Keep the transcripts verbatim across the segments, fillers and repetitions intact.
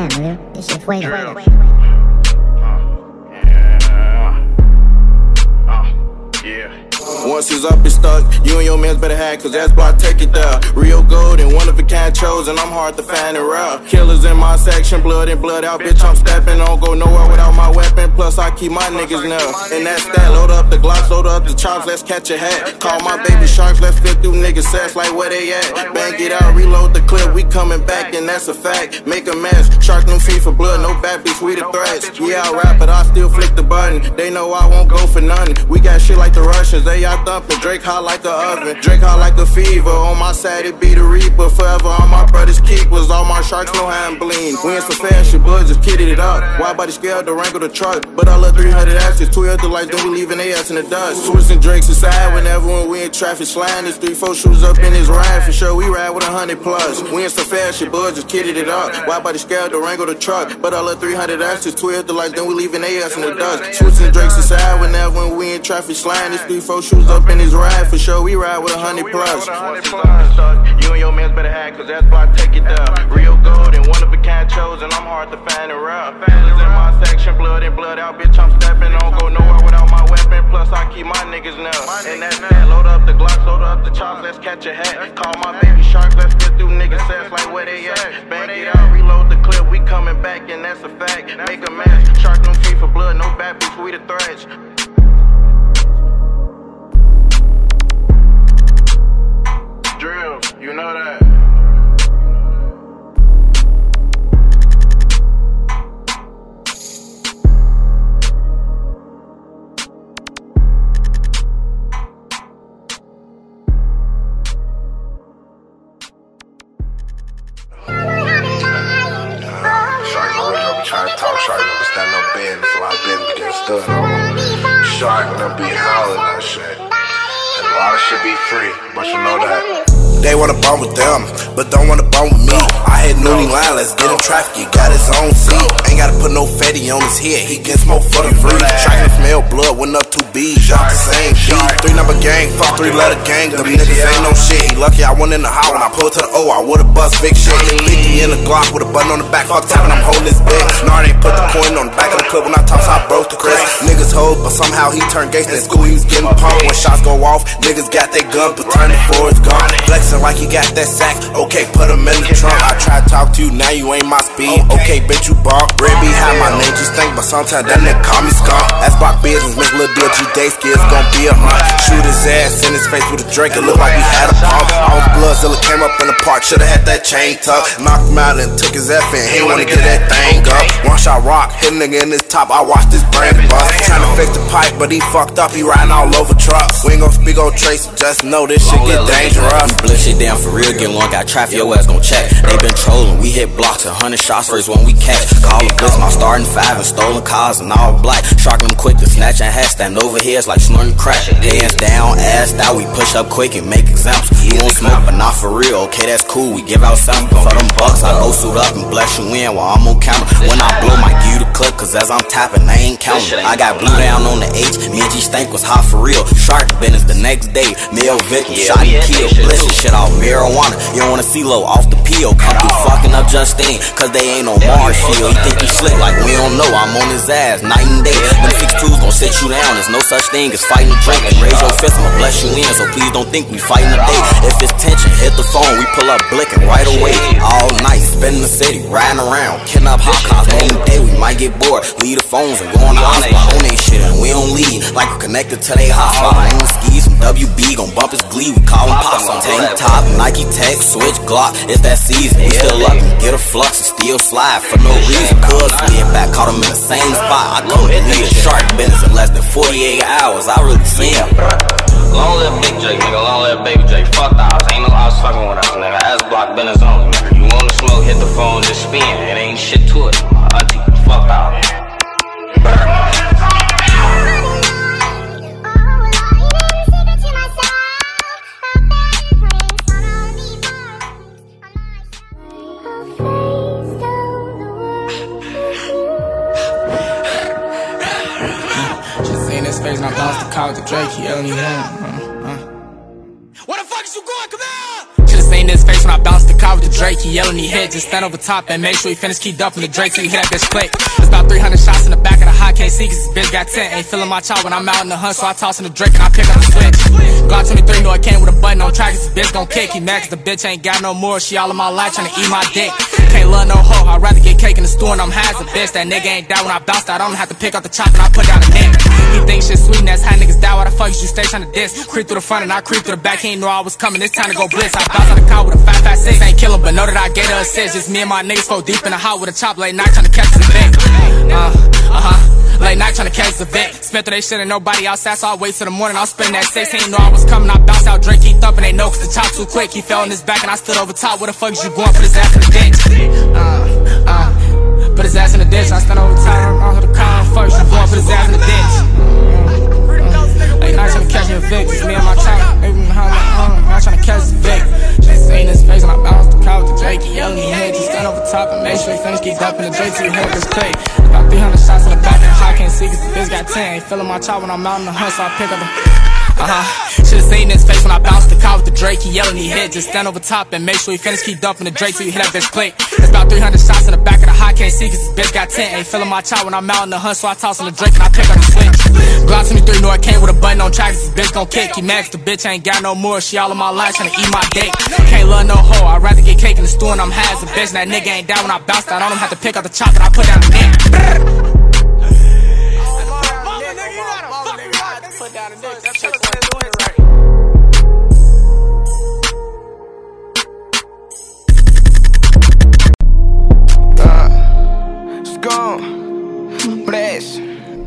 damn, nigga. This shit way Drill. way. Once it's up, it's stuck. You and your mans better have, cause that's why I take it there. Real gold and one of a kind chosen. I'm hard to find and rare. Killers in my section, blood in, blood out. Bitch, I'm stepping. Don't go nowhere without my weapon. Plus, I keep my niggas now. And that's that. Load up the Glocks, load up the chops. Let's catch a hat. Call my baby sharks. Let's flip through niggas' sets like where they at. Bang it out, reload the clip. We coming back, and that's a fact. Make a mess. Shark no feed for blood. No bad bitch, we the threats. Yeah, I rap, but I still flick the button. They know I won't go for nothing. We got shit like the Russians. They out thumping. Drake hot like a oven. Drake hot like a fever. On my side, it be the Reaper. Forever on my brother's keepers. All my sharks know how I'm bleed. We in some fashion, but just kidded it up. Why body scale to wrangle the truck? But I love three hundred asses. Two other lights, then we leaving they ass in the dust. Twisting Drake's aside whenever when we in traffic sliding. There's three, four shooters up in his ride. For sure, we ride with a hundred plus. We in some fashion, but just kidded it up. Why body scale to wrangle the truck? But I love three hundred asses. Two other lights, then we leaving they ass in the dust. Twisting Drake's aside whenever when we in traffic sliding. There's three, four shooters up in his ride. For sure, we ride with a hundred plus. You and your mans better have, cause that's why I take it down. Real gold and one of a kind chosen. I'm hard to find and rare. Killers in my section, blood in, blood out. Bitch, I'm stepping. Don't go nowhere without my weapon. Plus, I keep my niggas now. And that's that. Load up the Glocks, load up the chops. Let's catch a hat. Call my baby sharks. Let's get through niggas' sets like where they at. Bang it out, reload the clip. We coming back, and that's a fact. Make a mess. Shark no feed for blood. No bad bitch, we the threats. Drill, you know that. Shark gonna really be trying to talk. Shark gonna stand up bed before I been getting stood on. Shark gonna be howling that shit. And a lot of shit be free, but you know that. They wanna bump with them, but don't wanna bump with me. I hit Noonie line, let's get him traffic, he got his own seat. Ain't gotta put no fatty on his head, he get smoke for the free. Trying to smell blood, went up two B's, y'all the same beat. Three number gang, fuck three letter gang, them niggas ain't no shit. He lucky I went in the hot when I pulled to the O, I would've bust big shit. fifty in the Glock with a button on the back, fuck tapping, I'm holding his dick. Nard ain't put the coin on the back of the clip when I talk, so I broke the Chris. Niggas hold, but somehow he turned gangsta in school, he was getting pumped. When shots go off, niggas got their gun, but turn it for it's gone. Flexing like he got that sack, okay, put him in the trunk. I try to talk to you, now you ain't my speed. Okay, bitch, you bump. Red behind my name, you stink, but sometimes that nigga call me skunk. That's block business, make little deal, G-Day skills gon' be a hunt. Shoot his ass in his face with a drink, it look like we had a pump. All the Bloodzilla came up in the park, shoulda had that chain tucked. Knocked him out and took his F in, he wanna get that thing up. One shot rock, hit a nigga in his top, I watched his brain bust. Tryna fix the pipe, but he fucked up, he riding all over trucks. We ain't gon' speak on Tracy, just know this shit get dangerous. We blitz shit down for real, get one, got traffic, your ass gon' check. They been trolling, we hit blocks, a hundred shots first when we catch. Call a blitz, my starting five and stolen cars and all black. Shark them quick to snatch and hat, stand over heads like snorting crack. Hands down, ass down, we push up quick and make examples. You won't smoke, but not for real, okay, that's cool, we give out samples. For them bucks, I go suit up and bless you in while I'm on camera. When I blow, my give you the clip, cause as I'm tapping, they ain't counting. I got blue down on the H, me and G Stank was hot for real. Shark business the next day, male victim, shot and kill. Blitz shit off marijuana, you don't wanna see low off the peel. Come through fucking up Justine, cause they ain't no Mars shield. He think he slick like we don't know, I'm on his ass night and day. Them six twos gon' sit you down, there's no such thing as fighting a drink. And raise your fist, I'ma bless you in, so please don't think we fighting a day. If it's tension, hit the phone, we pull up blicking right away. All night, spending the city, riding around, killing up hot cops. Any day we might get bored, leave the phones and go on the hotspot. On they shit and we don't leave, like we're connected to they hotspot. On the skis from W B, gon' bump his glee, we call him pops. On tank top, Nike Tech, switch Glock, it's that season. We still up and get a flux and still slide for no reason. Cuz slid back, caught him in the same spot. I couldn't believe the shark business in less than forty-eight hours. I really seen him. Long live Big J, nigga, long live Baby J. Fuck the house, ain't no house fucking with us, nigga. Ass block business only, nigga. You wanna smoke, hit the phone, just spin. It ain't shit to it. I think fuck the house. And I lost the call to Drake, he only won. Uh, uh. Where the fuck is you going? Come here! Should've seen this face when I bounce the car with the Drake. He yelling, he hit, just stand over top and make sure he finish, keep dumping the Drake till you hit that bitch click. It's about three hundred shots in the back of the high, can't see cause this bitch got ten. Ain't feeling my child when I'm out in the hunt, so I toss in the Drake and I pick up the switch. Glock twenty-three, know it came with a button on track, cause this bitch gon' kick. He mad cause the bitch ain't got no more, she all in my life tryna eat my dick. Can't love no hoe, I'd rather get cake in the store and I'm high as a bitch. That nigga ain't die when I bounced out, I don't have to pick up the chop and I put down the neck. He thinks shit sweet and that's how niggas die, why the fuck you stay tryna diss? Creep through the front and I creep through the back, he ain't know I was coming, it's time to go blitz. I bounce out the car with a five five six, ain't kill him, but know that I gave her a assist. Just me and my niggas go deep in the hot with a chop late night tryna catch the Vic. Uh, uh-huh. Late night tryna catch the Vic. Spent through they shit and nobody outside, so I wait till the morning. I was spending that six. He ain't know I was coming. I bounce out, Drake, he thumping. They know cause the chop too quick. He fell on his back and I stood over top. Where the fuck is you going? Put his ass in the ditch. Uh, uh, put his ass in the ditch. I stand over top. I heard the car. Fuck you going? Put his ass in the ditch. Uh, late night tryna catch me a Vic. Just me and my child. I'm tryna catch the Vic. Just ain't his face when I bounce the car with the Drake. He yelling, he hit. Just stand over top and make sure he finish, keep dumping the Drake till you hit this click. About three hundred shots in the back of the high, can't see cause the bitch got ten. Ain't feeling my child when I'm out in the hunt, so I pick up the Uh-huh. Should've seen his face when I bounced the car with the Drake. He yelling, he hit. Just stand over top and make sure he finish, keep dumping the Drake till you hit that bitch click. It's about three hundred shots in the back of the high, can't see cause this bitch got ten. Ain't feeling my child when I'm out in the hunt, so I toss on the Drake and I pick up the switch. Glock twenty-three, know it came with a button on track, cause this bitch gon' kick. He mad cause the bitch ain't got no more, she all in my life tryna eat my dick. Can't love no hoe, I'd rather get cake in the store and I'm high as a bitch. And that nigga ain't down when I bounced out, I don't have to pick up the chop and I put down the neck. Put down the neck, that shit going right. Uh, it's gone. Bless.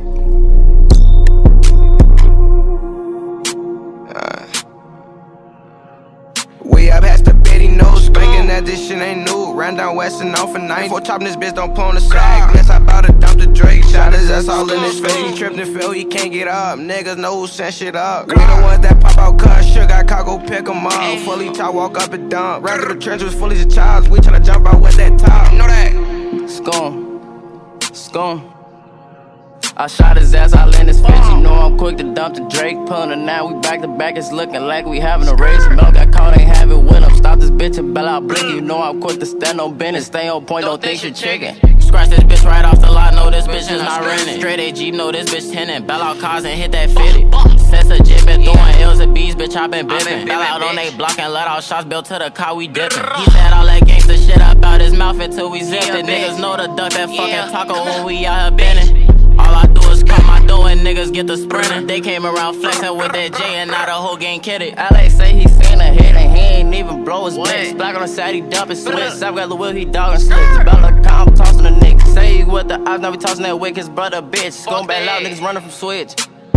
Uh, way up past the bed, he knows. Spanking that this shit ain't new. Ran down west and off for nine. Before chopping this bitch, don't pull on the sack. Guess I bout to dump the Drake. Shot his ass all in his face. He tripped and fell, he can't get up. Niggas know who sent shit up. We the ones that pop out cut. Sure got caught, go pick him up. Fully top, walk up and dump. Round through the trench was fully as a child. We tryna jump out with that top. Know that? It's gone. It's gone. I shot his ass, I land his face. You know I'm quick to dump the Drake. Pulling a nine, we back to back. It's looking like we having a race. Mel got caught, ain't have it with him. Stop this bitch and bell out blicky. You know I'm quick to stand on business. Stay on point, don't think you're chicken. Scratch this bitch right off the lot, know this bitch is not renting. Straight A G, know this bitch tenant. Bell out cars and hit that fifty. Since a jit been throwing L's and B's, bitch, I been bippin'. Bell out on they block and let out shots built to the car, we dippin'. He said all that gangsta shit up out his mouth until we zipped it. Niggas know to duck that fucking taco when we out here bending. All I do is come my door and niggas get the sprinting. They came around flexing with that J and now the whole gang kidding. L A say he seen a hit and he ain't even blow his bitch. Black on the side, he dump his switch. South got the wheel, he dog and slicks. Bella calm, tossing the niggas. Say he with the odds, now we tossing that wick, his brother bitch. Going back loud, niggas running from switch.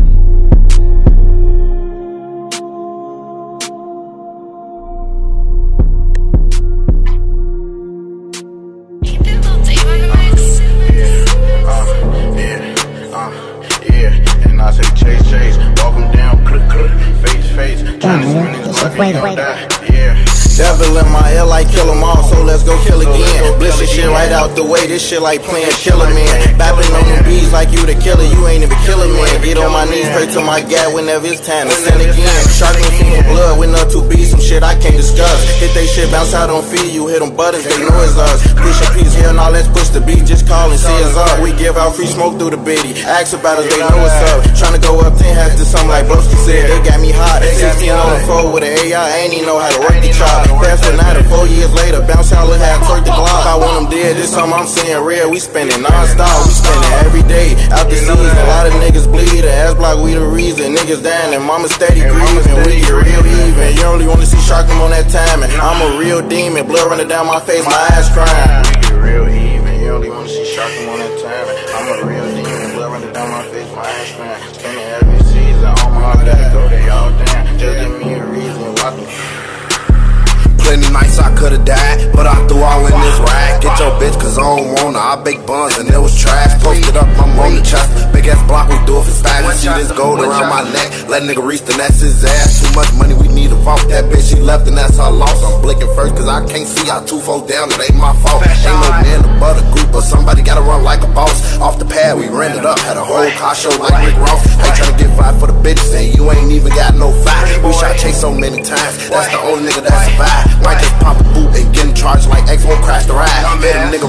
Wait, wait, yeah. Devil in my ear like kill 'em all, so let's go kill again. Bliss this shit right out the way, this shit like playing Killer Man. Bapping on them beats like you the killer, you ain't even killing man. Get on my knees, pray to my God whenever it's time to sin again. Sharking from the blood with nothing to be, some shit I can't discuss. Hit they shit, bounce out on feed, you hit them buttons, they know it's us. Push a piece here, now let's push the beat, just call and see us up. We give out free smoke through the bitty, ask about us, they know it's up. Tryna go up ten hats to something like Broski said, they got me hot. sixteen on the floor with an A I, I ain't even know how to work the chop. Fast forward to four years later, bounce out, look how I twerk the Glock. I want them dead, this something I'm seeing real. We spending non-stop, we spending every day. Out the season, a lot of niggas bleed. The ass block, we the reason. Niggas dying and mama steady grieving. We get real even. You only wanna see shark them on that timing. I'm a real demon, blood running down my face, my eyes crying. We get real even. You only wanna see shark them on that timing. I'm a real demon, blood running down my face, my eyes crying. Spending every season on my back, go they all down. Just give me a reason why the Plenty nights I could've died, but I threw all in this rag. Get your bitch cause I don't want her, I bake buns and it was trash. Posted up, I'm on the chest, big ass block, we do it for style. You see this gold around my neck, let nigga reach the that's his ass. Too much money, we need to vault. That bitch she left and that's her loss. I'm blinking first cause I can't see, I two fold down, it ain't my fault. Ain't no man to butt a group, but somebody gotta run like a boss. Off the pad, we rented up, had a whole car show like Rick Ross. Ain't tryna get fired for the bitches and you ain't even got no fight. We shot Chase so many times, that's the only nigga that survived. Might just pop a boot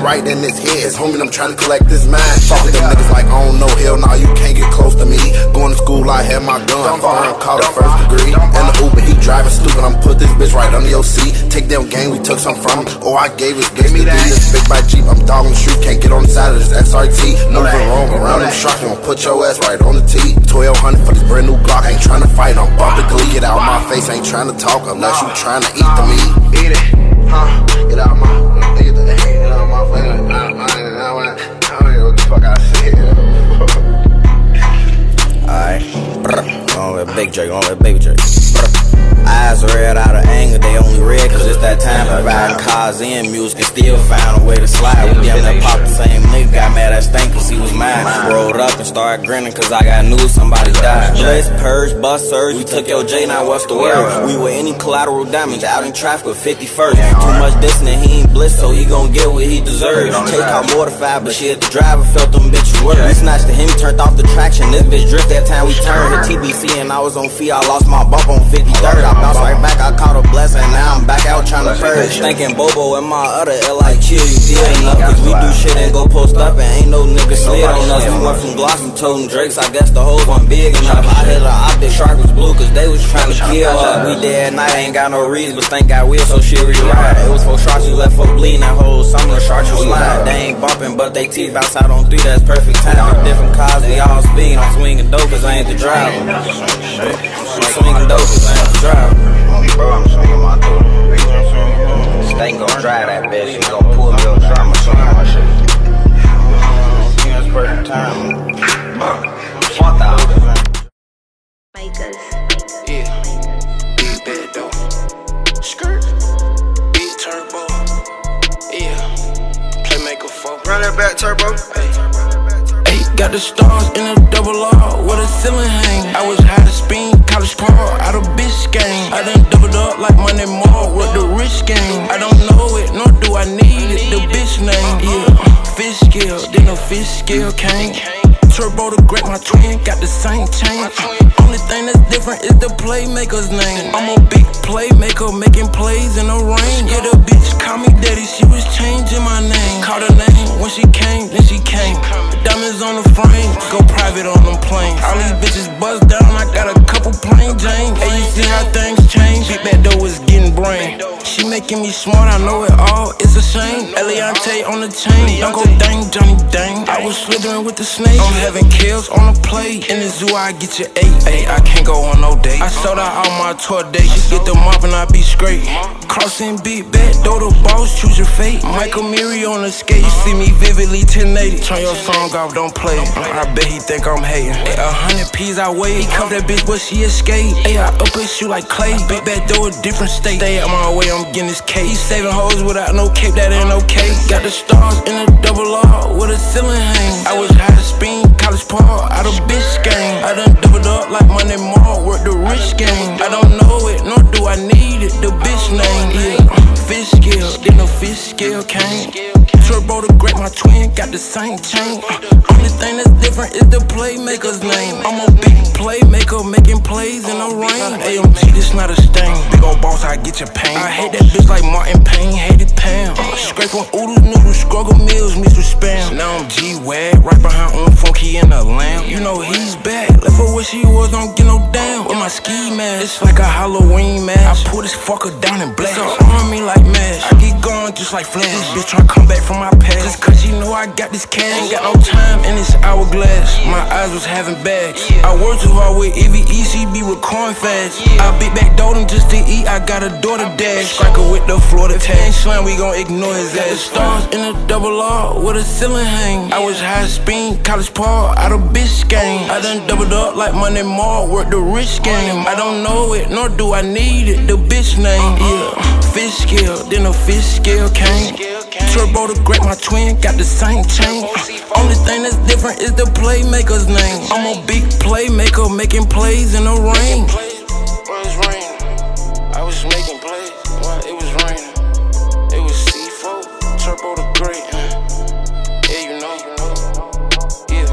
right in his head. Homie, I'm trying to collect this mind. Fuck with them niggas like, oh no, hell nah, you can't get close to me. Going to school, I had my gun. Foreign, caught a first degree. And the Uber, he driving stupid. I'm put this bitch right under your seat. Take them game, we took some from him. Oh, I gave his bitch the D. This big bike Jeep, I'm dogging the street. Can't get on the side of this X R T. Moving wrong around them shots, I'ma put your ass right on the T. twelve hundred for this brand new Glock. Ain't trying to fight, I'm bumping glee. Get out my face, ain't trying to talk unless you trying to eat the meat. Eat it, huh? Get out my, get the, get out my face. I don't know what the fuck I said. Alright, going with Big J, going with Baby J. Eyes red out of anger, they only red cause it's that time providing cars in music and still find a way to slide. We damn near popped the same nigga, got mad at Stank cause he was mine. Rolled up and started grinning cause I got news somebody died. Bliss, purge, bust, surge, we took your J, now what's the word? We were any collateral damage out in traffic with fifty-first. Too much dissing and he ain't bliss, so he gon' get what he deserves. Take out mortified, but shit, the driver felt them bitches worse. We snatched the him, turned off the traction, this bitch drift that time we turned. Hit T B C and I was on fee, I lost my bump on fifty-third. I bounced right back, I caught a blessing, now I'm back out trying to purge. Thinking Bobo and my other L I chill, you deal enough, cause we do shit and go post up and ain't no nigga slid on us. We went from Glocks and told them Drakes, I guess the hoes wasn't big enough. I hit a optic, shark was blue cause they was trying to kill us. We dead at night, ain't got no reason, but thank God we so shit rewrite. It was four sharks, you left for bleeding that whole summer, the sharks was slide. They ain't bumping, but they teeth bounce out on three, that's perfect time. Different cars, we all speed, I'm swinging dope cause I ain't the driver. I'm swinging dope cause I ain't the driver. Bro, I'm swinging my door. Stank gon' drive that bitch. He gon' pull me over. I'ma swing my shit. I think that's perfect time. Fuck out. Yeah. Big bad though. Skirt. Big turbo. Yeah. Playmaker four. Run that back, turbo. Hey, got the stars in a double R with a ceiling hang. I was high to spin, college park, out of bitch game. I done doubled up like Money Mall with the rich game. I don't know it, nor do I need it, the bitch name. Yeah, fish scale, then a fish scale came. Turbo the great, my twin got the same chain. Only thing that's different is the playmaker's name. I'm a big playmaker, making plays in the rain. Yeah, the bitch called me daddy, she was changing my name. Called her name when she came, then she came. Diamonds on the frame, go private on them planes. All these bitches buzzed down, I got a couple plain Janes. Hey, you see how things change? Big bad dough is getting brain. She making me smart, I know it all, it's a shame. Eliante on the chain, don't go dang, Johnny dang. I was slithering with the snake. I'm having kills on the plate. In the zoo, I get your eight. Ay, I can't go on no date. I sold out all my tour dates. Get the mop and I be straight. Crossing big bet, though the boss, choose your fate. Michael Miri on the skate. You see me vividly ten eighty. Turn your song off, don't play it. I bet he think I'm hating. Ay, a hundred P's I weigh. He cuffed that bitch, but she escaped. Ay, I up his shoe like clay. Big bet, though a different state. Stay out my way, I'm getting this cake. He saving hoes without no cape, that ain't okay. Got the stars in a double R with a ceiling hang. I was high to spin, college park, out of bitch game. I done doubled up like Money Mall, work the rich game. I don't know it, nor do I need it, the bitch name. Yeah, fish scale, then the fish scale came. Turbo the great, my twin got the same chain. Only thing that's different is the playmaker's name. I'm a big playmaker, making plays in the rain. A M G, this not a stain. Big ol' boss, I get your pain. I hate that bitch like Martin Payne, hated Pam. Scrape on oodles, noodles, struggle meals, mixed with spam. Now I'm G-Wag, right behind on Funky in the lamb. You know he's back, left her where she was, don't get no down. With my ski mask, it's like a Halloween mask. I pull this fucker down in black. It's an army like Mash. I get going just like Flash. This bitch tryna come back from my past. Just cause you know I got this cash. Ain't got no time in this hourglass. My eyes was having bags. I work too hard with E V E, she be recording fast. I big back Doden just to eat, I got a daughter dash. Striker with the Florida tag. Slam, we gon' ignore his ass. Stars in a double R with a ceiling hang. I was high spin, college park, out of bitch game. I done doubled up like Money Mall, work the rich game. I don't know it, nor do I need it, the bitch name. Yeah, fish scale, then a fish scale came. Turbo the great, my twin got the same chain. Only thing that's different is the playmaker's name. I'm a big playmaker, making plays in the rain. Well, it's raining. I was making plays while it was raining. It was C four, Turbo the great. Yeah, you know, you know. Yeah.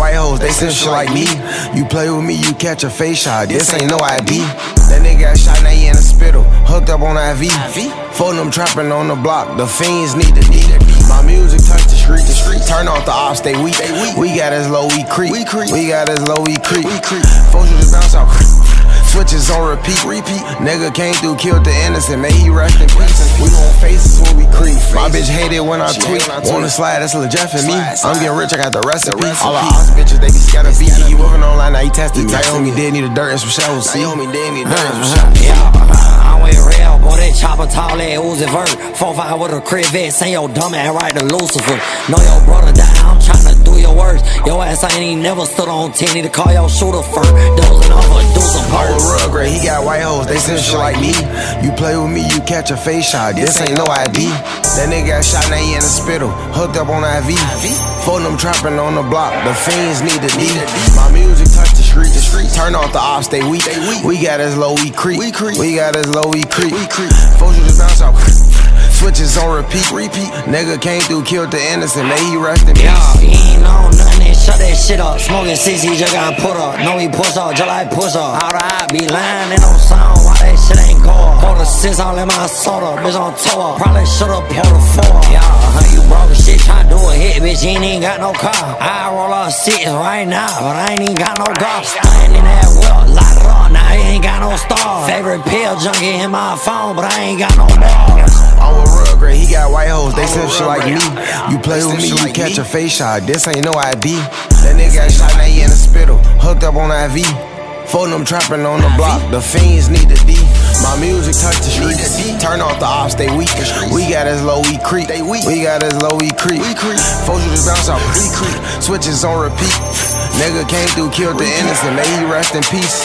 white hoes, they send shit like me. You play with me, you catch a face shot. This ain't no I D. That nigga got shot, now he in the spittle. Hooked up on I V. Phone them trapping on the block. The fiends need the D. My music touch the street. The street turn off the ops, they weak. We got as low, we creep. We got as low, we creep. Folks just bounce out. Switches on repeat, repeat. Nigga came through, killed the innocent. May he rest in peace. We want faces when we creep. My bitch hate it when I tweet. Wanna slide, that's legit for me. I'm getting rich, I got the recipe. All the ops bitches, they be scattered beat. He moving online, now he tested me. Naomi did need a dirt and some shells. Naomi did need dirt and some shells. Yeah, I'm with real, boy, that chopper tall, that Uzi Vert. four five with a Corvette, send your dumb ass right to Lucifer. Know your brother died, I'm tryna do your worst. Your ass ain't even never stood on ten, need to call your shooter first. Dozing off a do some perks. Rugrat, he got white hoes, they send shit like me. You play with me, you catch a face shot. This ain't no I D. That nigga got shot, now he in the spittle. Hooked up on I V. Phone them trapping on the block. The fiends need the D. My music touch the street. The street turn off the ops, they weak. We got as low, we creep. We got as low, we creep. Folks just bounce out. Switches on repeat, repeat. Nigga came through, killed the innocent. May he rest in peace. Yeah, he ain't on nothing, shut that shit up. Smoking six, he just got put up. Know he push up, just like push up. How the I be lying, ain't no sound, why that shit ain't go up? Pour the six all in my soda, bitch on tour. Probably should've poured a four. Yeah, huh, you broke shit, tryna do a hit, bitch, you ain't even got no car. I roll up six right now, but I ain't even got no golf. Standing that well, light it up, now he ain't got no stars. Favorite pill junkie in my phone, but I ain't got no balls. I'm a Rugrat, he got white hoes, they send shit like me. You play with me, you catch a face shot. This ain't no I D. That nigga got shot, now he in the spittle. Hooked up on I V. Phone them trapping on the block. The fiends need the D. My music touch the street. Turn off the ops, they weak. We got as low, we creep. We got as low, we creep. Folks just bounce out. Switches on repeat. Nigga came through, killed the innocent. May he rest in peace.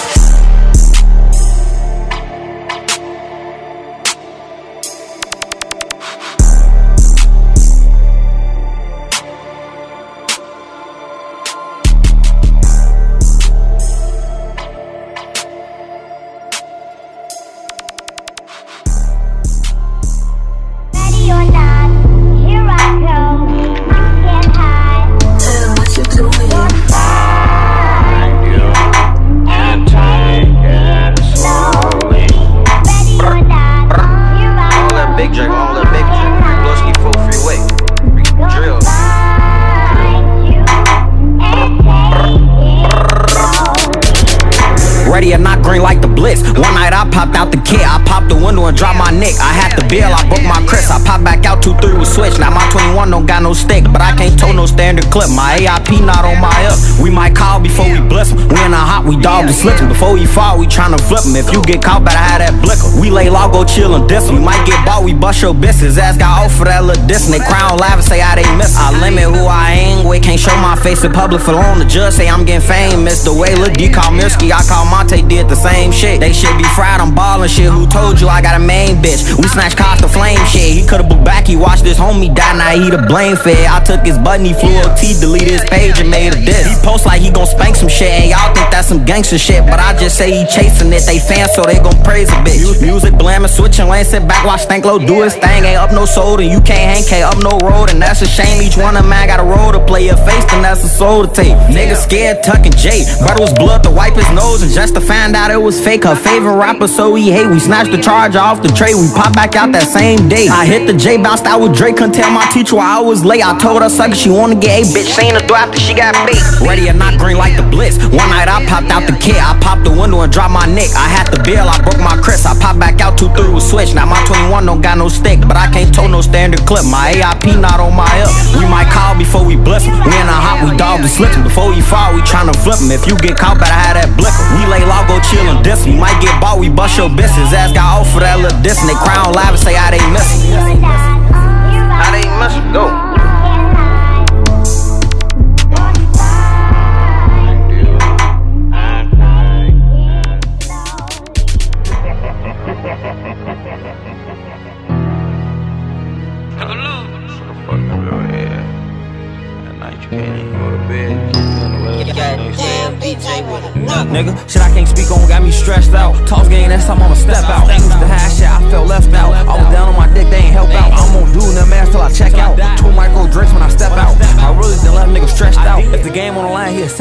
One night I popped out the kit, I popped the window and dropped my neck. I had the bill, I broke my crest. I popped back out, two three was switch. Now my twenty-one don't got no stick, but I can't tow no standard clip. My A I P not on my up. We might call before we bless him. We in a hot, we dog and slip him. Before we fall, we tryna flip him. If you get caught, better have that blicker. We lay low, go chill and diss. We might get bought, we bust your business. Ass got off for that little diss. They crown live and say how they miss. I limit who I hang with, can't show my face in public for long. The judge say I'm getting famous. The way Lil D call Mirsky, I call Monte, did the same shit. They shit be fried, I'm ballin' shit. Who told you I got a main bitch? We snatch cost the flame shit. He could've booked back, he watched this homie die, now he the blame fed. I took his button, he flew O T, deleted his page and made a diss. He post like he gon' spank some shit, and y'all think that's some gangster shit, but I just say he chasing it. They fans, so they gon' praise a bitch. Music blaming, switching lanes, sit back, watch Stanklow do his thing. Ain't up no soul, and you can't hang K up no road, and that's a shame. Each one of man got a role to play. Your face, then that's a soul to take. Nigga scared, tucking J. Brother was blood to wipe his nose, and just to find out it was fake. Her favorite rapper, so he hate. We snatched the charger off the tray, we pop back out that same day. I hit the J, bounced out with Drake, couldn't tell my teacher why I was late. I told her sucker she wanna get a bitch, seen her do after she got bait. Ready or not, green like the blitz. One night I popped out the kit, I popped the window and dropped my neck. I had the bill, I broke my crest. I popped back out, two three was switch. Now my twenty-one don't got no stick, but I can't tow no standard clip. My A I P not on my up. We might call before we bless him. We in a hot, we dog and slip him. Before we fall, we tryna flip him. If you get caught, better have that blicker. We lay low, go chill and diss. We might get bought, we bust your business. Ass got off for that little diss, and they crown live and say how they miss him. How they miss him, go. Nigga, shit I can't speak on got me stressed out. Toss game, that's time I'ma step out. Used to have shit, I felt left out. I was down on my dick, they ain't help out. I'm gon' do them ass till I check out. Two micro drinks when I step out. I really done left niggas stressed out. If the game on the line, he'll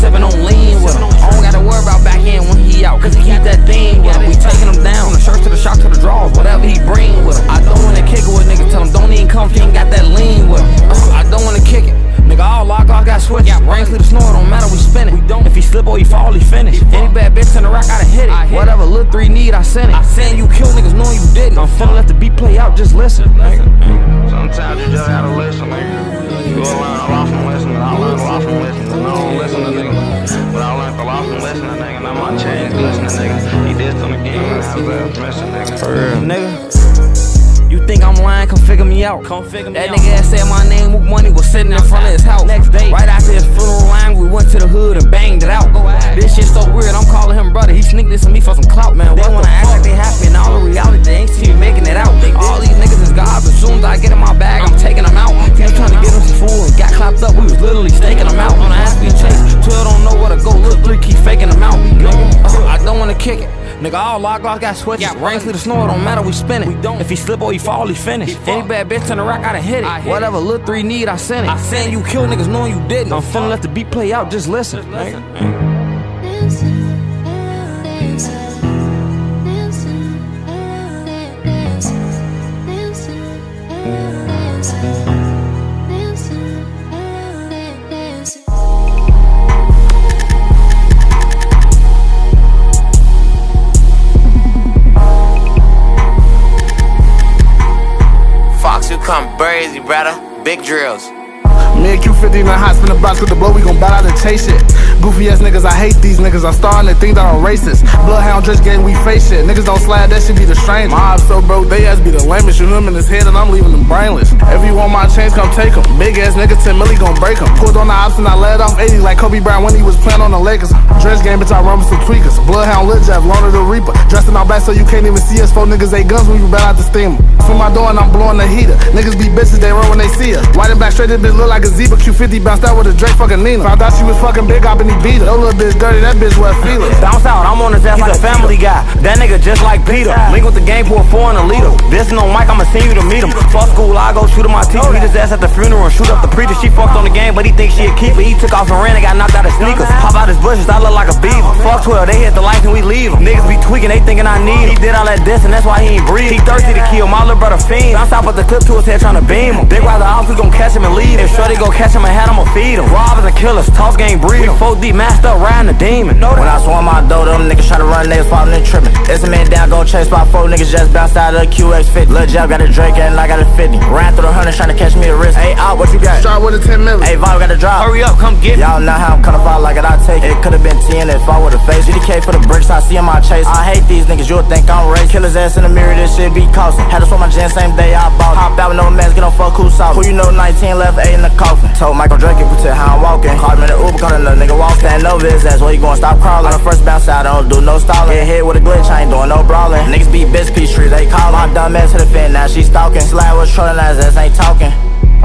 sippin' on lean with him. I don't gotta worry about back in when he out, cause he keep that thing with him. We taking him down, from the shirts to the shock to the drawers, whatever he bring with him. I don't wanna kick it with niggas, tell him don't even come if he ain't got that lean with him. Uh, I don't wanna kick it. Nigga, all lock, lock, got switch. Rings through the snow, it don't matter, we spin it. If he slip or he fall, he finish. Any bad bitch in the rack, I done hit it. Whatever Lil three need, I send it. I send you kill niggas knowing you didn't. I'm finna let the beat play out, just listen. Sometimes you just gotta listen, nigga. You gon' learn a lot from listening. I learned a lot from listening. I don't listen to niggas, but I learned a lot from listening, nigga. And I'm gonna change listening, nigga. He did something again, and I was missing, nigga. For real, nigga. You think I'm lying? Come figure me out. Come figure me that out. Nigga that said my name, Mook Money, was sitting in front of his house. Next day, right after his funeral line, we went to the hood and banged it out. This shit so weird, I'm calling him brother. He sneaked this to me for some clout, man. They wanna act like they happy, and all the reality, they ain't see me making it out. All these niggas is gods, as soon as I get in my bag, I'm taking them out. He was trying to get him some food and got clapped up. We was literally staking them out on the Aspie chase. twelve don't know where to go, Lil three keep faking them out. Uh, I don't wanna kick it. Nigga, all lock, lock, got switches. Rings through the snow, it don't matter, we spin it. If he slip or he fall, he finish. Any bad bitch in the rack, I done hit it. Whatever Lil three need, I send it. I send you kill niggas knowing you didn't. I'm finna let the beat play out, just listen. Fox, you come crazy, brother. Big drills. Me and Q fifty in the hot spin the box with the blow, we gon' bat out and chase it. Goofy ass niggas, I hate these niggas. I'm starting to think that I'm racist. Bloodhound Dredge gang, we face shit. Niggas don't slide, that shit be the strange. My ops so broke, they ass be the lamest. Shoot him in his head and I'm leaving them brainless. If you want my chains, come take them. Big ass nigga, ten milli gon' break them. Pulled on the ops and I let off eighty like Kobe Bryant when he was playing on the Lakers. Dredge gang, bitch, I run with some tweakers. Bloodhound Lil Jeff, loaner the Reaper. Dressed in all black so you can't even see us. Four niggas, they guns when you bat out the steamer. From my door and I'm blowing the heater. Niggas be bitches, they run when they see us. White and black straight, this bitch look like a zebra. Q fifty bounced out with a Drake fucking Nina. Found out she was fucking big up and he beat her. No little bitch dirty, that bitch was feelers. Bounce out, I'm on his ass like a family guy. That nigga just like Peter. Link with the game, pour a four and a leader. This no mic, I'ma send you to meet him. Fuck school, I go shoot him my teacher. Meet his ass at the funeral and shoot up the preacher. She fucked on the game, but he thinks she a keeper. He took off and ran and got knocked out of sneakers. Hop out his bushes, I look like a beaver. Fuck twelve, they hit the lights and we leave him. Niggas be tweaking, they thinking I need him. He did all that diss and that's why he ain't breathe. He thirsty to kill, my little brother fiend. Bounce out with the clip to his head trying to beam him. They rather off, we gon' catch him and leave him. If Shorty go catch him and had him, I'ma feed him. Robbers and killers, toss game breed him. four D masked up, riding the demon. When I swung my dough, them niggas try to run, niggas falling and tripping. It's a man down, gon' chase by four niggas just bounced out of the Q X fifty. Lil Jeff got a Drake and I got a fifty. Ran through the hundreds trying to catch me a wrist. Hey, out, what you got? Start with a ten million. Hey, Vaughn got the drop. Hurry up, come get me. Y'all know how I'm coming out like it, I take it. It could've been ten if I would've faced. G D K for the bricks, I see in my chase. I hate these niggas, you'll think I'm race. Killer's ass in the mirror, this shit be costing. Had to swap my gen same day I bought. Hop out with no mask, get on fuck who sauce. Who you know, nineteen left, eight in the coffin. Told Michael Drake, you can tell how I'm walking. Caught him in the Uber, caught another nigga walk. Stand over his ass, where you going, stop crawling. On the first bounce out, I don't do no stalling. Get hit with a glitch, I ain't doing no brawling. Niggas be bitch peach trees, they callin'. My dumb ass hit the fin, now she stalking. Slide was trolling, his ass ain't talking.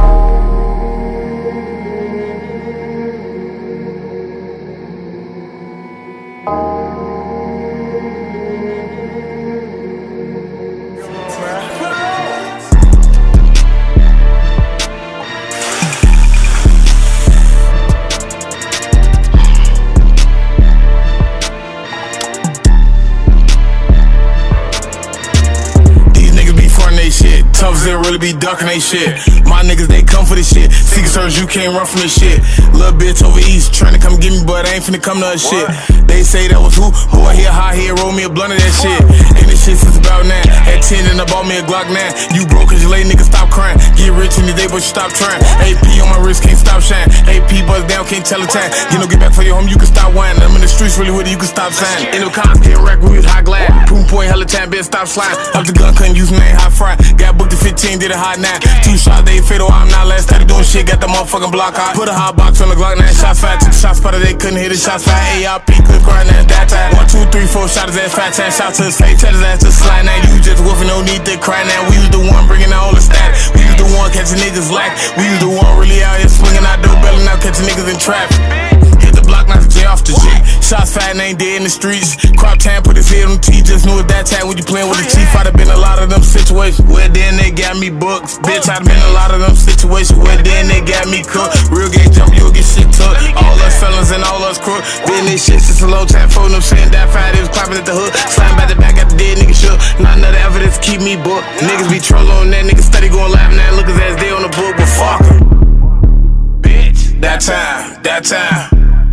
Toughs that really be ducking they shit. My niggas, they come for this shit. Secret Service, you can't run from this shit. Little bitch over east trying to come get me, but I ain't finna come to her shit. They say that was who? Who I hear high here, roll me a blunt of that shit. And this shit since about now. At ten and I bought me a Glock nine. You broke cause you late, nigga, stop crying. Get rich in the day, but you stop trying. A P on my wrist, can't stop shine. A P buzz down, can't tell the time. You know, get back for your home, you can stop whining. I'm in the streets really with it, you can stop signing. In the cops, get wrecked, we was high glad. Boom point, hella time, bitch, stop sliding. Up the gun, couldn't use name, high fry. Got booked to fifteen, did a hot nine. Two shots, they fatal, I'm not last. Started doing shit, got the motherfucking block hot. Put a hot box on the Glock nine, shot five. Took the shots, but they couldn't hit the shots five. A R P, clip crying at that time. One, two, three, four, shot his ass, fat time. Shot to his face, tell his ass to slide now. You just woofing, no need to cry now. We was the one bringing all the stat. We was the one catching niggas lack. We was the one really out here swinging out dope, belling out, catching niggas in traffic. Hit the block, knock the J off the G. Shots fired and ain't dead in the streets. Crop time put his head on the T. Just knew it that time when you playing with the chief. I'd have been a lot of them situations where then they got me books. Bitch, I'd have been a lot of them situations where then they got me cooked. Real gang jump, you'll get shit took. All us fellas and all us crook. Been this shit since a long time for them saying that fire, they was clapping at the hood. Sliding back the back, got the dead nigga shook. Not another evidence keep me booked. Niggas be trolling on that, niggas steady going live and that look his ass dead on the book, but fuck em. Bitch, that time, that time.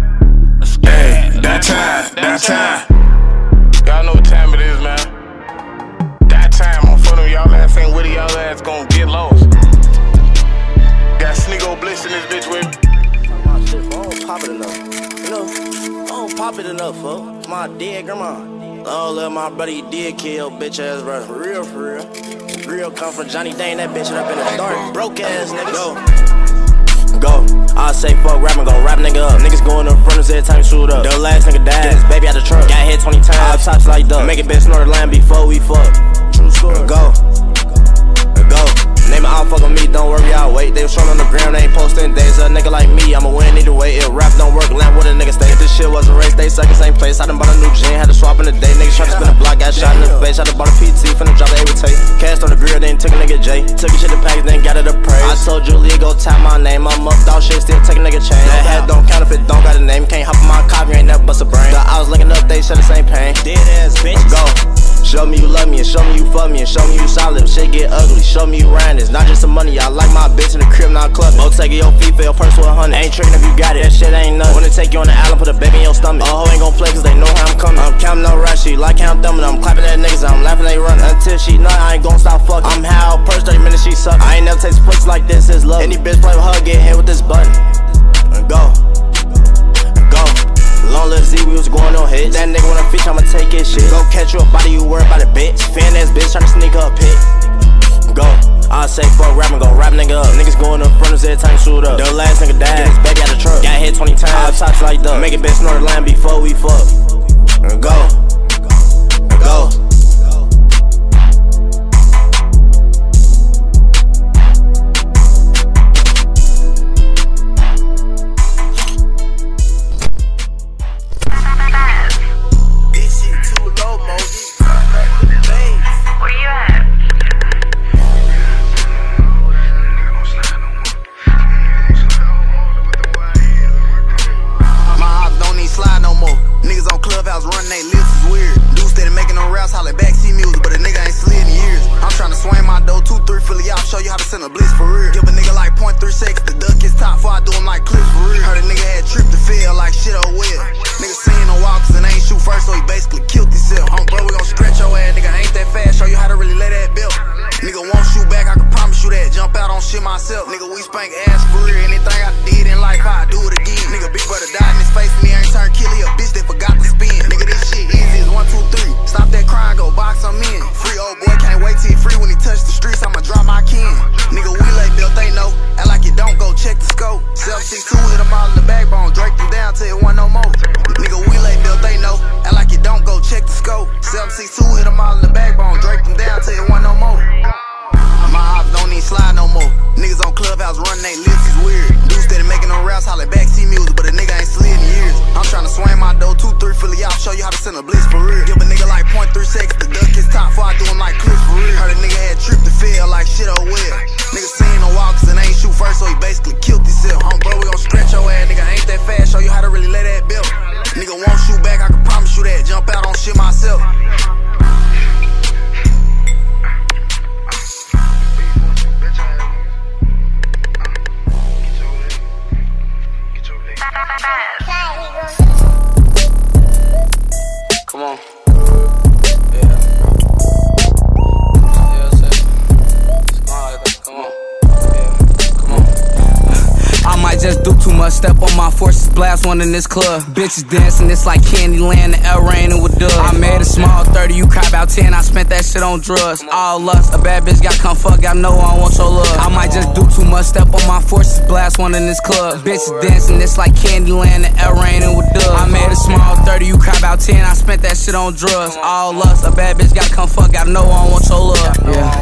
Hey, that time, that time. Y'all know what time it is, man. That time, on front of y'all ass ain't with it, y'all ass gon' get lost. Got Sneako Bliss in this bitch with me. My shit, I don't pop it enough. You know, I don't pop it enough, fuck. My dead grandma. Oh, love my brother, he did kill bitch ass brother. For real, for real. Real come from Johnny Dane, that bitch up in the dark. Broke ass nigga. Go. Go. I say fuck rapping, gon' rap nigga up. Niggas going up fronters every time you shoot up. The last nigga died. Get his baby out the truck. Got hit twenty times. I touch like duck. Make it bitch snort the lamb before we fuck. True story. Go. Go. Name it, I'll fuck with me, don't worry, I'll wait. They was showing on the ground, they ain't posting days. A nigga like me, I'ma win either way. If rap don't work, land with a nigga stay. If this shit was a race, they second, same place. I done bought a new gin, had to swap in the day. Niggas tryna spin a block, got shot in the face. I done bought a P T, finna drop the A with tape. Cast on the grill, then took a nigga J. Took a shit to package, then got it a praise. I told Julia, go tap my name. I'm up, dog shit, still take a nigga chain. That head don't count if it don't got a name. Can't hop in my cop, you ain't never bust a brain. The I was linking up, they share the same pain. Dead ass bitch, go. Show me you love me and show me you fuck me and show me you solid. Shit get ugly, show me you ran. It's not just the money. I like my bitch in the crib, not clubbing. Mo take your female purse with a hundred. Ain't tricking if you got it, that shit ain't nothing. Wanna take you on the island, put a baby in your stomach. All hoe ain't gon' play cause they know how I'm coming. I'm counting no rush, she like how I'm thumbing. I'm clapping at niggas, I'm laughing, they run. Until she nut, I ain't gon' stop fucking. I'm high out purse, thirty minutes she suck. I ain't never taste pussy like this, it's love. Any bitch play with her, get hit with this button. And go. Go. Long live Z, we was going on hits. That nigga wanna feature, I'ma take his shit. Go catch you a body, you worry about a bitch. Fan ass bitch tryna sneak up pit. Go. I say fuck rapping, go rap nigga up. Niggas going up fronters every time you shoot up. The last nigga died. Get his baby out the truck. Got hit twenty times. I touch like duck. Make it bitch snort the lamb before we fuck. Go. Go. One in this club, bitches dancing, it's like Candyland, the L raining with dubs. I made a small thirty, you cry about ten, I spent that shit on drugs. All lust, a bad bitch got come fuck, I know I don't want your love. I might just do too much, step on my forces, blast one in this club. Bitches dancing, it's like Candyland, the L raining with dubs. I made a small thirty, you cry about ten, I spent that shit on drugs. All lust, a bad bitch got come fuck, I know I don't want your love. Yeah.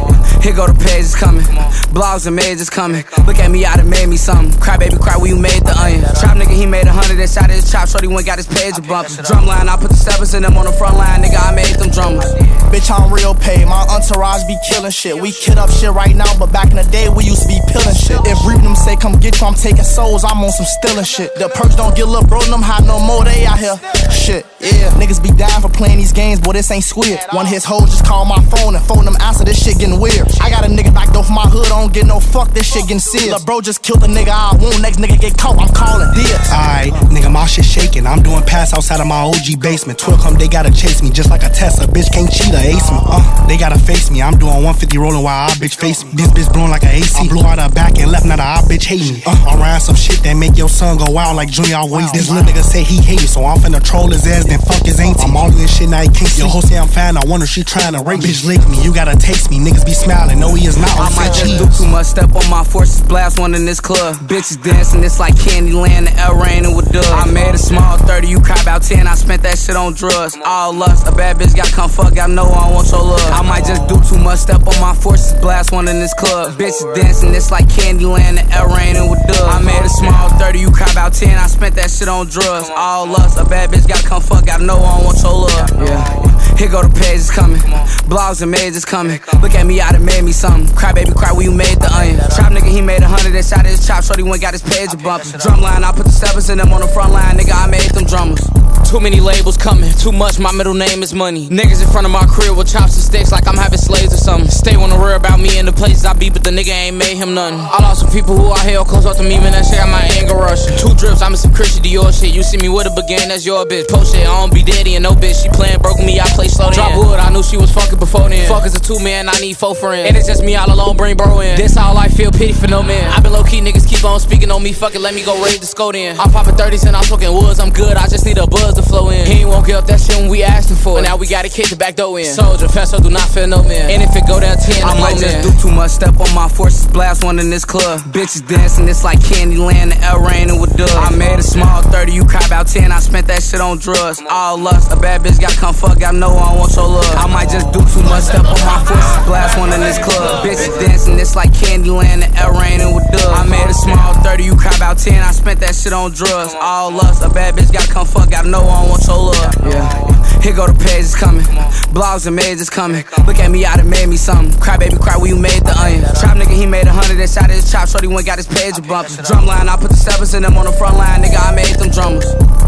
Here go the pages coming. Blogs and majors coming. Look at me, I done made me something. Cry baby, cry when you made the onion. Trap nigga, he made a hundred and shot his chop. Shorty went got his page a bump. Drumline, I put the steppers in them on the front line. Nigga, I made them drummers. Bitch, I'm real paid. My entourage be killing shit. We kid up shit right now, but back in the day, we used to be pillin' shit. If Reap them say come get you, I'm taking souls. I'm on some stealing shit. The perks don't get little bro, them hot no more. They out here. Shit, yeah. Niggas be dying for playing these games, boy, this ain't squid. One his hoes just call my phone and phone them answer. This shit getting weird. I got a nigga back door for my hood. I don't get no fuck. This shit getting serious. Lil' bro just killed a nigga I want. Next nigga get caught. I'm calling dibs. Alright, nigga, my shit shaking. I'm doing pass outside of my O G basement. twelve come, they gotta chase me just like a Tesla. Bitch can't cheat or ace me. Uh, they gotta face me. I'm doing one fifty rolling while our bitch face me. This bitch blowing like a A C. I blew out her back and left, now the our bitch hate me. Uh, around some shit that make your son go wild like Junior always. This little nigga say he hate me, so I'm finna troll his ass, then fuck his auntie. I'm all in this shit, now he can't see. Yo, ho say I'm fine, I wonder if she trying to rape me. Bitch lick me, you gotta taste me. Niggas be smiling, no he is not. I might just do too much, step on my forces, blast one in this club. Bitches dancing, it's like Candyland, the L raining with dubs. I made a small thirty, you cry about ten, I spent that shit on drugs. All lust, a bad bitch got come fuck, I know I don't want your love. I might just do too much, step on my forces, blast one in this club. Bitches dancing, it's like Candyland, the L raining with dubs. I made a small thirty, you cry about ten, I spent that shit on drugs. All lust, a bad bitch got come fuck, I know I don't want your love. Yeah. Here go the pages coming. Blogs and majors coming. Look at me, I done made me something. Cry baby, cry when you made the onion. Trap nigga, he made a hundred and shot his chop. Shorty went got his page a bump. Drumline, I put the steppers in them on the front line. Nigga, I made them drummers. Too many labels coming, too much, my middle name is money. Niggas in front of my crib with chops and sticks like I'm having slaves or something. Stay wanna worry about me and the places I be, but the nigga ain't made him nothing. I lost some people who I held close up to me, man, that shit got my anger rushing. Two drips, I'm in some Christian Dior shit. You see me with a began, that's your bitch. Post shit, I don't be daddy and no bitch. She playing broke me, I play slow. Drop wood, I knew she was fucking before then. Fuck is a two man, I need four friends. And it's just me all alone, bring bro in. This all I feel, pity for no man. I been low key, niggas keep on speaking on me. Fuck it, let me go raise the scope in. I'm popping thirties and I'm smoking woods, I'm good, I just need a buzz to flow in. He ain't won't give up that shit when we asked him for it. But now we gotta kick the back door in. Soldier, Festo do not fear no man. And if it go down ten, I might just do too much, step on my forces, blast one in this club. Bitches dancing, it's like Candyland, the L raining with dubs. I made a small thirty, you cry about ten, I spent that shit on drugs. All lust, a bad bitch got come fuck, I know I don't want your love. I might just do too much, step on my forces, blast one in this club. Bitches dancing, it's like Candyland, the L raining with dubs. I made a small thirty, you cry about ten, I spent that shit on drugs. All lust, a bad bitch got come fuck, I know I don't want your love. Yeah. Here go the pages coming. Blogs and majors coming. Look at me, I done made me something. Cry baby, cry when you made the onion. Trap nigga, he made a hundred and shot his chop. Shorty went got his page a bump. Drumline, I put the steppers in them on the front line. Nigga, I made them drummers.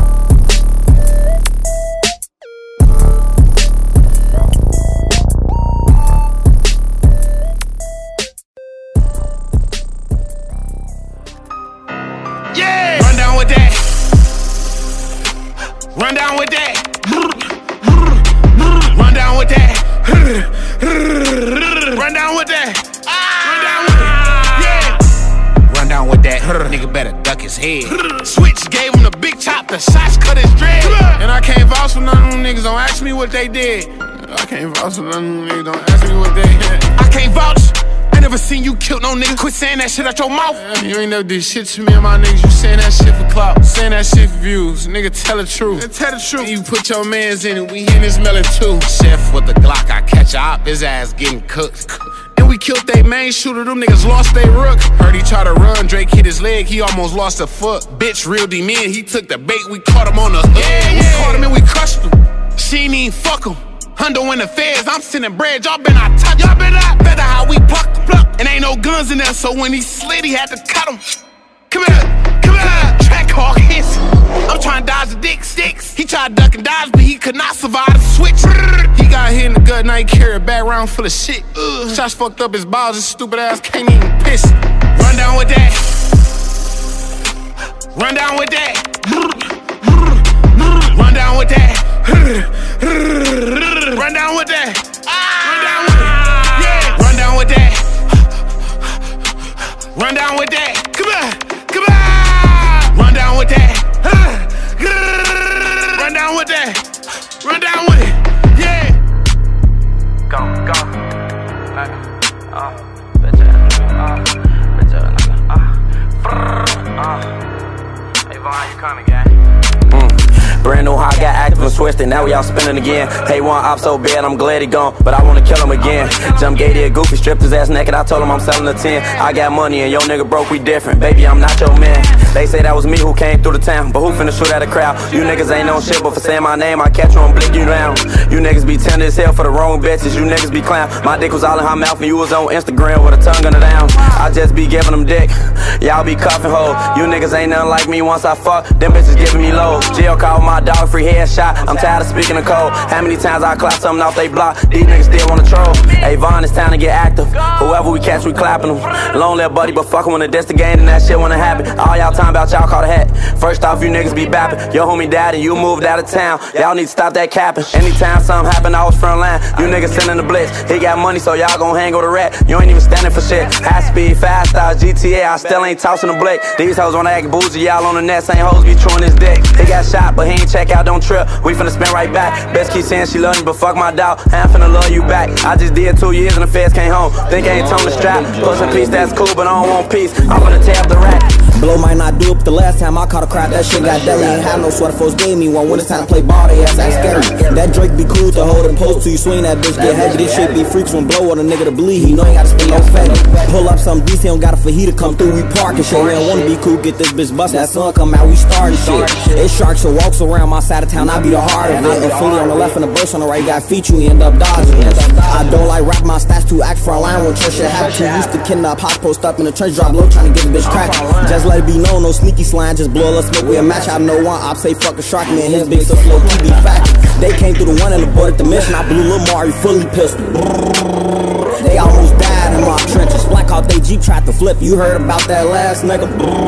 Yeah! Run down with that. Run down with that. Run down with that. Run down with that. Run down with it. Yeah. Run down with that. Nigga better duck his head. Switch gave him the big chop. The shots cut his dread. And I can't vouch for none of them niggas. Don't ask me what they did. I can't vouch for none of them niggas. Don't ask me what they did. I can't vouch. I never seen you kill no nigga. Quit saying that shit out your mouth. Man, you ain't never did shit to me and my niggas. You saying that shit for clout. Saying that shit for views. Nigga, tell the truth. Nigga, tell the truth. And you put your mans in it. We hear this melon too. Chef with the Glock. I catch a op. His ass getting cooked. And we killed they main shooter. Them niggas lost they rook. Heard he tried to run. Drake hit his leg. He almost lost a foot. Bitch reeled him in. He took the bait. We caught him on the hook. Yeah, yeah. We caught him and we crushed him. She ain't even fuck him. Hundo in the feds, I'm sending bread, y'all been out touch. Y'all been out better how we pluck the pluck. And ain't no guns in there, so when he slid, he had to cut him. Come here, come here, track hawk hits. I'm trying to dodge the dick sticks. He tried to duck and dodge, but he could not survive the switch. He got hit in the gut, now he carry a bag round full of shit. Ugh. Shots fucked up his balls, his stupid ass can't even piss. Run down with that. Run down with that. Run down with that. Run down with that. Run down with it. Yeah. Run down with that. Run down with that. Come on. Come on. Run down with that. Run down with that. Run down with it. Yeah. Go, go. Uh, uh, bitch, uh, bitch, uh, uh. Hey, Vaughn, you coming, gang? Brand new hot, got active and switch. twisted, now we all spinning again. Hey, one op so bad, I'm glad he gone, but I wanna kill him again. Jump gate here, goofy, stripped his ass naked, I told him I'm selling a ten. I got money and yo nigga broke, we different. Baby, I'm not your man. They say that was me who came through the town, but who finna shoot at a crowd? You niggas ain't no shit, but for saying my name, I catch you and blick you down. You niggas be tender as hell for the wrong bitches, you niggas be clown. My dick was all in her mouth and you was on Instagram with a tongue under down. I just be giving them dick, y'all be cuffing hoes. You niggas ain't nothing like me once I fuck, them bitches giving me low. Jail call my dog, free headshot, I'm tired of speaking of code. How many times I clap something off they block, these niggas still wanna troll. Hey Vaughn, it's time to get active, whoever we catch, we clapping them. Long little buddy, but fuckin' when the diss the game and that shit wanna happen. All y'all talking about y'all call the hat. First off, you niggas be bapping. Your homie died and you moved out of town. Y'all need to stop that capping. Anytime something happen, I was front line. You niggas sending the blitz. He got money, so y'all gon' hang with a rat. You ain't even standing for shit. High speed, fast style, G T A, I still ain't tossing the blick. These hoes wanna act bougie, y'all on the net, same hoes be chewing his dick. He got shot, but he ain't check out, don't trip. We finna spin right back. Best keep saying she love me, but fuck my dog. I ain't finna love you back. I just did two years and the feds came home. Think I ain't tone the strap. Puss and peace, that's cool, but I don't want peace. I'm gonna tab the rack. Blow might not do it the last time I caught a crowd, that shit got deadly. Ain't had no sweater, folks gave me one. When it's time to play ball, they ass ain't scary. That Drake be cool to hold it post to you, swing that bitch, get heavy. This shit be freaks when blow on a nigga to bleed. He know he gotta spend no fatty. Pull up something decent, don't got a fajita come through, we park and shit. We don't wanna be cool, get this bitch bust. That sun come out, we starting shit. It's sharks so walks around my side of town, I be the heart of it. And fully on the left and the burst on the right, got feet, you end up dodging this. I don't like rap my stats to act front line when church shit happen to. Used to kidnap, hot post up in the church, drop low, trying to get a bitch crack. Just let it be known, no sneaky slime, just blow, let's smoke, we a match. I know one op say fuck a shark, man, his big so slow, he be fat. They came through the one and aborted the mission, I blew Lil Mari fully pistol. They almost died in my trenches. Black out they Jeep tried to flip. You heard about that last nigga?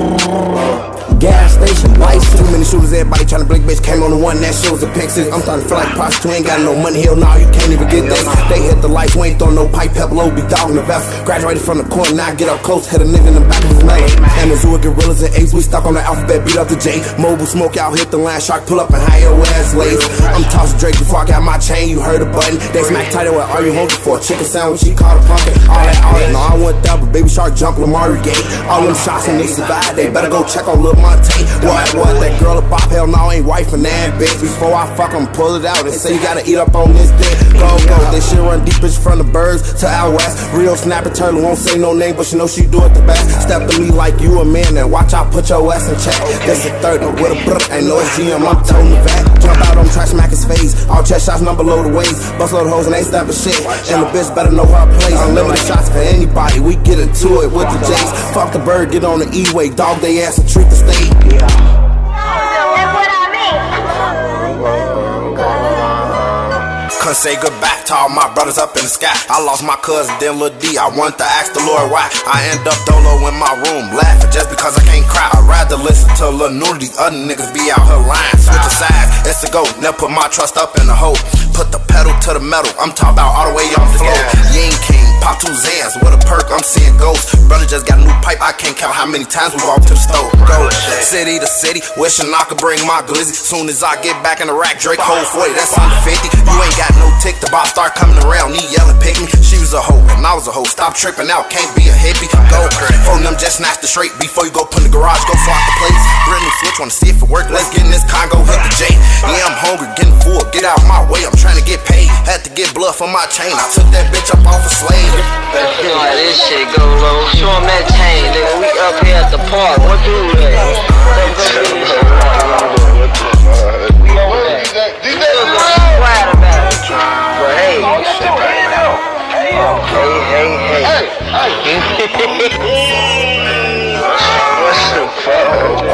Gas station, white. Too many shooters, everybody tryna blink, bitch. Came on the one that shows the pics. I'm starting to feel like prostitute, ain't got no money. Hell no, you can't even get that. They hit the lights, we ain't throwing no pipe. Pepper low, be dogging the vest. Graduated from the corner, now I get up close, hit a nigga in the back of his neck. Amazon gorillas and apes, we stuck on the alphabet, beat up the J. Mobile smoke out, hit the line, shark pull up and high your ass lace. I'm tossing Drake before I got my chain, you heard a button. They smack tighter, what are you hungry for? Chicken sandwich, she called a pumpkin. All that, all that, no, I went down, but baby shark jump Lamar Gate. All them shots and they survived, they better go check on Lil Monte. What, what, that girl a bop, hell no, ain't wife and that bitch. Before I fuck em, pull it out and say you gotta eat up on this dick. Go, go, this shit run deep, bitch, from the birds to out west. Real snapper turtle, won't say no name, but she know she do it the best. Step to me like you a man, and watch out, put your ass in check. This a thirty with a brr, ain't no G M, I'm toting the vat. Jump out on trash, smack his face. All chest shots, number load the waist. Bust load hoes and ain't stopping shit. And the bitch better know her place. Unlimited shots for anybody, we get into it with the J's. Fuck the bird, get on the E-way, dog they ass and treat the state. Couldn't say goodbye to all my brothers up in the sky. I lost my cousin, then Lil D. I wanted to ask the Lord why. I end up dolo in my room, laughing just because I can't cry. I'd rather listen to Lil Nudy. These other niggas be out here lying. Switch the sides, it's a go. Never put my trust up in the hole. Put the pedal to the metal. I'm talking about all the way on the floor. Ying King, pop two Zans with a perk. I'm seeing ghosts. Brother just got a new pipe. I can't count how many times we walked to the store. Go city to city, wishing I could bring my glizzy. Soon as I get back in the rack, Drake hold forty. That's under fifty. You ain't got no tick. The boss start coming around, he yelling, pick me. She was a hoe, and I was a hoe. Stop tripping out, can't be a hippie. Go, phone them, just snatch the straight before you go put in the garage. Go swap the place. Britney switch, wanna see if it work. Let's get in this Congo, hit the J. Yeah, I'm hungry, getting full. Get out my way, I'm trying to get paid. Had to get blood for my chain. I took that bitch up off a slave. You know how this shit go low. Show him that chain, nigga. We up here at the park. What do that? We over there. We still gonna be quiet about it. But hey, hey, hey, hey. What's the fuck?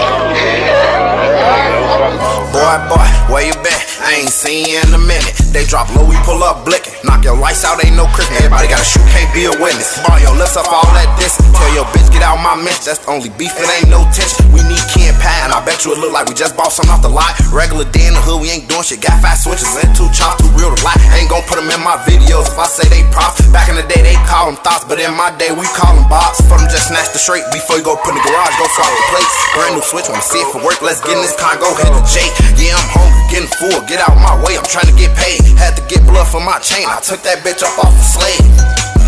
Boy, boy, where you been? I ain't seen you in a minute. They drop low, we pull up blicking. Knock your lights out, ain't no Christmas. Everybody got a shoot, can't be a witness. Bar your lips up, all that distance. Tell your bitch, get out my mess. That's the only beef, it ain't no tension. We need Ken Pie, and I bet you it look like we just bought something off the lot. Regular day in the hood, we ain't doing shit. Got five switches and two chops, too real to lie. Ain't gon' put them in my videos if I say they props. Back in the day, they call them thoughts, but in my day, we call them bots. For them just snatch the straight before you go put in the garage, go swap the plates. Brand new switch, wanna see it for work, let's get in this Congo, hit the J. Yeah, I'm hungry, getting full, get out my way, I'm trying to get paid. Had to get blood for my chain, I took that bitch up off the slave.